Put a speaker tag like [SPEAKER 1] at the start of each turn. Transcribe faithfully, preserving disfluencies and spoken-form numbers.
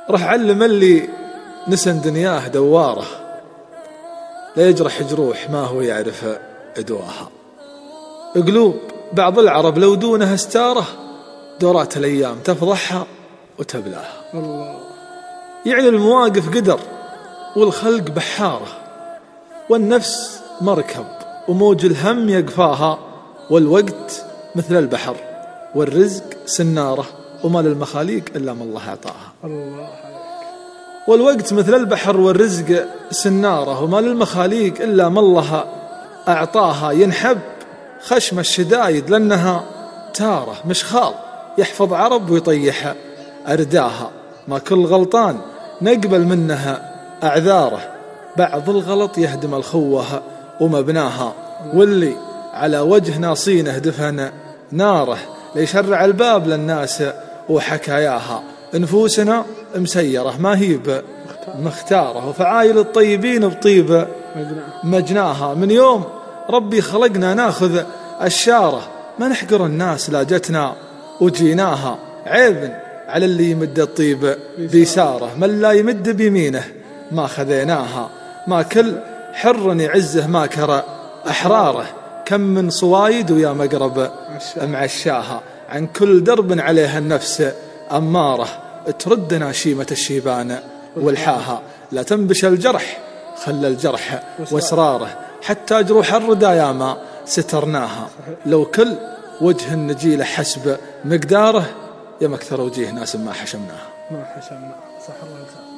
[SPEAKER 1] راح علم اللي نسن دنياه دواره، لا يجرح جروح ما هو يعرف أدواها. قلوب بعض العرب لو دونها استاره، دورات الأيام تفضحها وتبلاها.
[SPEAKER 2] الله.
[SPEAKER 1] يعني المواقف قدر والخلق بحارة، والنفس مركب وموج الهم يقفاها، والوقت مثل البحر والرزق سنارة، وما للمخاليق إلا ما الله أعطاها.
[SPEAKER 2] الله.
[SPEAKER 1] والوقت مثل البحر والرزق سنارة، وما للمخاليق إلا ما الله أعطاها. ينحب خشم الشدايد لأنها تارة مشخال، يحفظ عرب ويطيح أرداها. ما كل غلطان نقبل منها أعذاره، بعض الغلط يهدم الخوة ومبناها. واللي على وجه ناصينه دفن ناره، ليشرع الباب للناس وحكاياها. نفوسنا مسيرة ما هي مختارة، وفعايل الطيبين بطيب مجناها. من يوم ربي خلقنا ناخذ الشارة، ما نحقر الناس لا جتنا وجيناها. عيب على اللي يمد الطيب بيساره، من لا يمد بيمينه ما خذيناها. ما كل حر يعزه ما كرى أحراره، كم من صوايد ويا مقرب معشاها. عن كل درب عليها النفس أمارة، تردنا شيمة الشيبان والحاها. لا تنبش الجرح خل الجرح واسراره، حتى جروح الردايا ما سترناها. لو كل وجه النجيل حسب مقداره، يا مكثر وجيه ناس ما حشمناها.
[SPEAKER 2] ما حشمناها. صح الله.